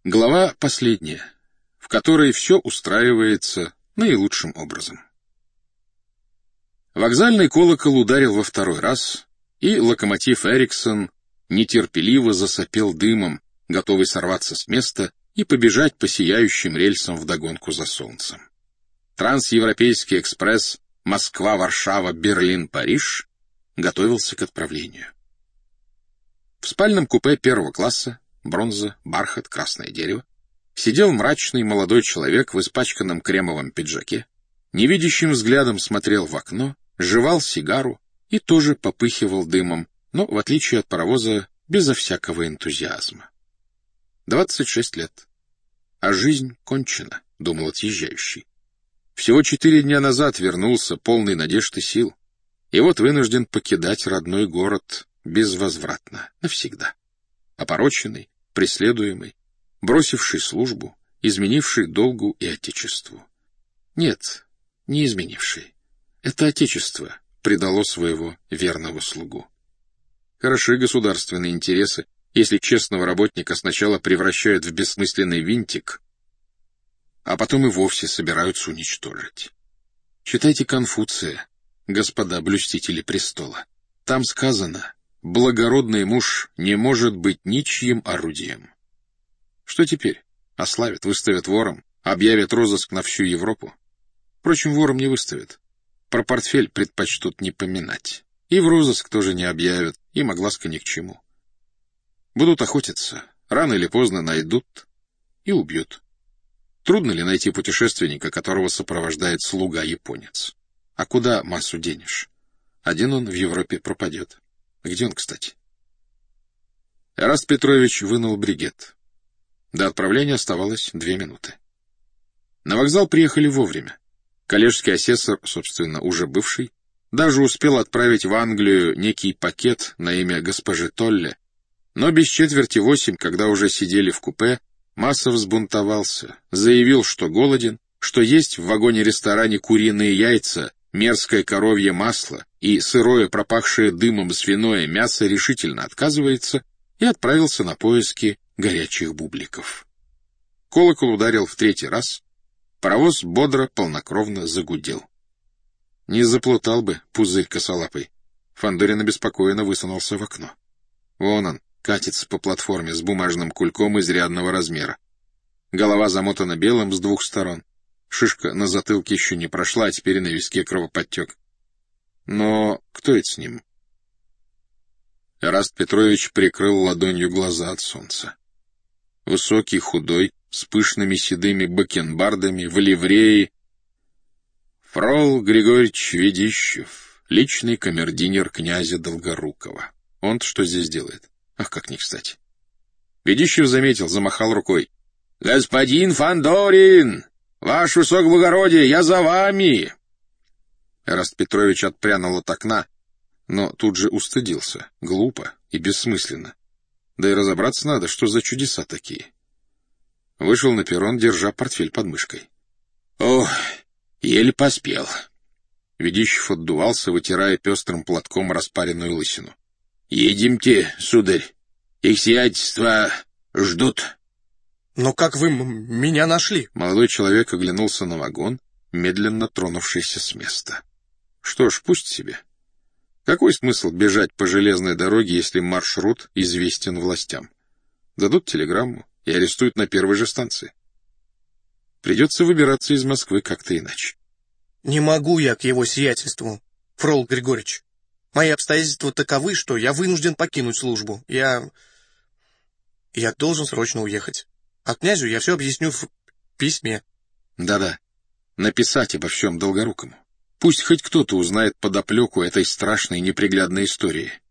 Глава последняя, в которой все устраивается наилучшим образом. Вокзальный колокол ударил во второй раз, и локомотив «Эриксон» нетерпеливо засопел дымом, готовый сорваться с места и побежать по сияющим рельсам вдогонку за солнцем. Трансевропейский экспресс Москва-Варшава, Берлин-Париж готовился к отправлению. В спальном купе первого класса, бронза, бархат, красное дерево, сидел мрачный молодой человек в испачканном кремовом пиджаке, невидящим взглядом смотрел в окно, жевал сигару и тоже попыхивал дымом, но, в отличие от паровоза, безо всякого энтузиазма. 26 лет. А жизнь кончена, думал отъезжающий. Всего 4 дня назад вернулся полный надежд и сил, и вот вынужден покидать родной город безвозвратно, навсегда. Опороченный, преследуемый, бросивший службу, изменивший долгу и отечеству. Нет, не изменивший. Это отечество предало своего верного слугу. Хороши государственные интересы, если честного работника сначала превращают в бессмысленный винтик, а потом и вовсе собираются уничтожить. Читайте Конфуция, господа блюстители престола. Там сказано: благородный муж не может быть ничьим орудием. Что теперь? Ославят, выставят вором, объявят розыск на всю Европу. Впрочем, вором не выставят. Про портфель предпочтут не поминать. И в розыск тоже не объявят, им огласка ни к чему. Будут охотиться, рано или поздно найдут и убьют. Трудно ли найти путешественника, которого сопровождает слуга-японец? А куда массу денешь? Один он в Европе пропадет. Где он, кстати? Эраст Петрович вынул бригет. До отправления оставалось 2 минуты. На вокзал приехали вовремя. Коллежский асессор, собственно, уже бывший, даже успел отправить в Англию некий пакет на имя госпожи Толле, но без 7:45, когда уже сидели в купе, Массов взбунтовался, заявил, что голоден, что есть в вагоне-ресторане куриные яйца, мерзкое коровье масло и сырое, пропахшее дымом свиное мясо решительно отказывается, и отправился на поиски горячих бубликов. Колокол ударил в 3-й раз, паровоз бодро, полнокровно загудел. Не заплутал бы пузырь косолапый. Фандорин обеспокоенно высунулся в окно. Вон он, катится по платформе с бумажным кульком изрядного размера. Голова замотана белым с 2 сторон. Шишка на затылке еще не прошла, а теперь на виске кровоподтек. Но кто это с ним? Эраст Петрович прикрыл ладонью глаза от солнца. Высокий, худой, с пышными седыми бакенбардами, в ливреи. Фрол Григорьевич Ведищев, личный камердинер князя Долгорукова. Он-то что здесь делает? Ах, как не кстати. Ведищев заметил, замахал рукой. — Господин Фандорин! Ваше высокоблагородие, я за вами! Эраст Петрович отпрянул от окна, но тут же устыдился. Глупо и бессмысленно. Да и разобраться надо, что за чудеса такие. Вышел на перрон, держа портфель под мышкой. — Ох, еле поспел. Ведищев отдувался, вытирая пестрым платком распаренную лысину. — Едемте, сударь. Их сиятельства ждут. — Но как вы меня нашли? Молодой человек оглянулся на вагон, медленно тронувшийся с места. Что ж, пусть себе. Какой смысл бежать по железной дороге, если маршрут известен властям? Дадут телеграмму и арестуют на первой же станции. Придется выбираться из Москвы как-то иначе. — Не могу я к его сиятельству, Фрол Григорьевич. Мои обстоятельства таковы, что я вынужден покинуть службу. Я должен срочно уехать. А князю я все объясню в письме. Да-да, написать обо всем Долгорукому. Пусть хоть кто-то узнает подоплеку этой страшной неприглядной истории.